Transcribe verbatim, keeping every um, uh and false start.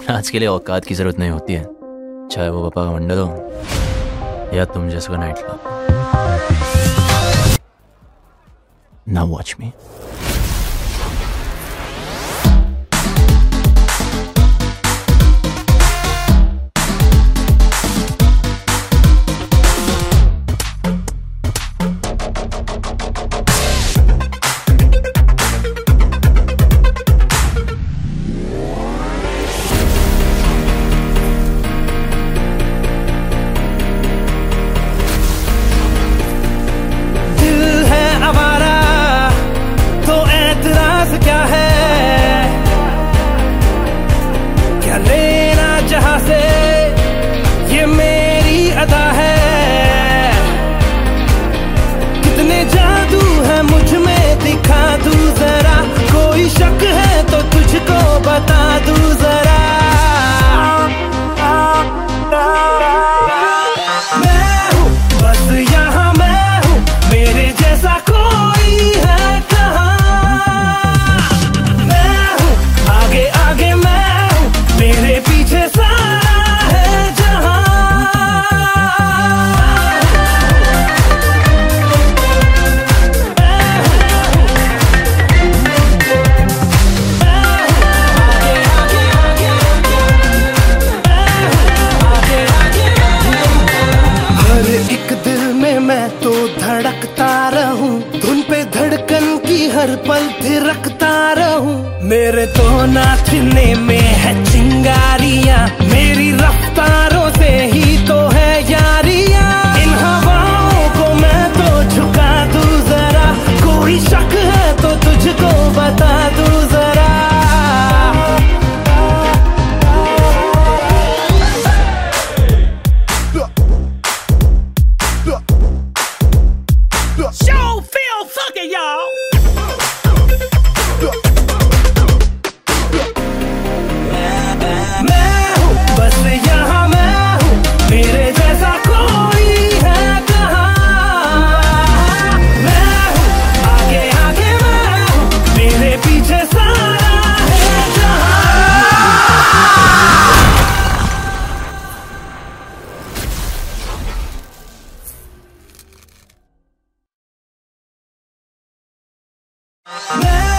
आज के लिए औकात की जरूरत नहीं होती है, चाहे वो पापा का मंडल हो या तुम जैसा का night club. Now watch me. क्या है क्या लेना जहां से, ये मेरी अदा है। कितने जादू है मुझ में दिखा दूं जरा, कोई शक है तो तुझको बता दूं जरा। मैं हूँ बस यहाँ, मैं हूँ मेरे जैसा कोई है कहाँ। मेरे पीछे सारा है जहां। हर एक दिल में मैं तो धड़कता रहूं, धुन पे धड़कन की हर पल थिरकता रहूं। मेरे तो नाचने में है चिंगारियां, मेरी रफ्तारों से ही तो है यारियां। इन हवाओं को मैं तो झुका दूं जरा, कोई शक है तो तुझको बता दूं जरा। Show feel funky y'all. Man.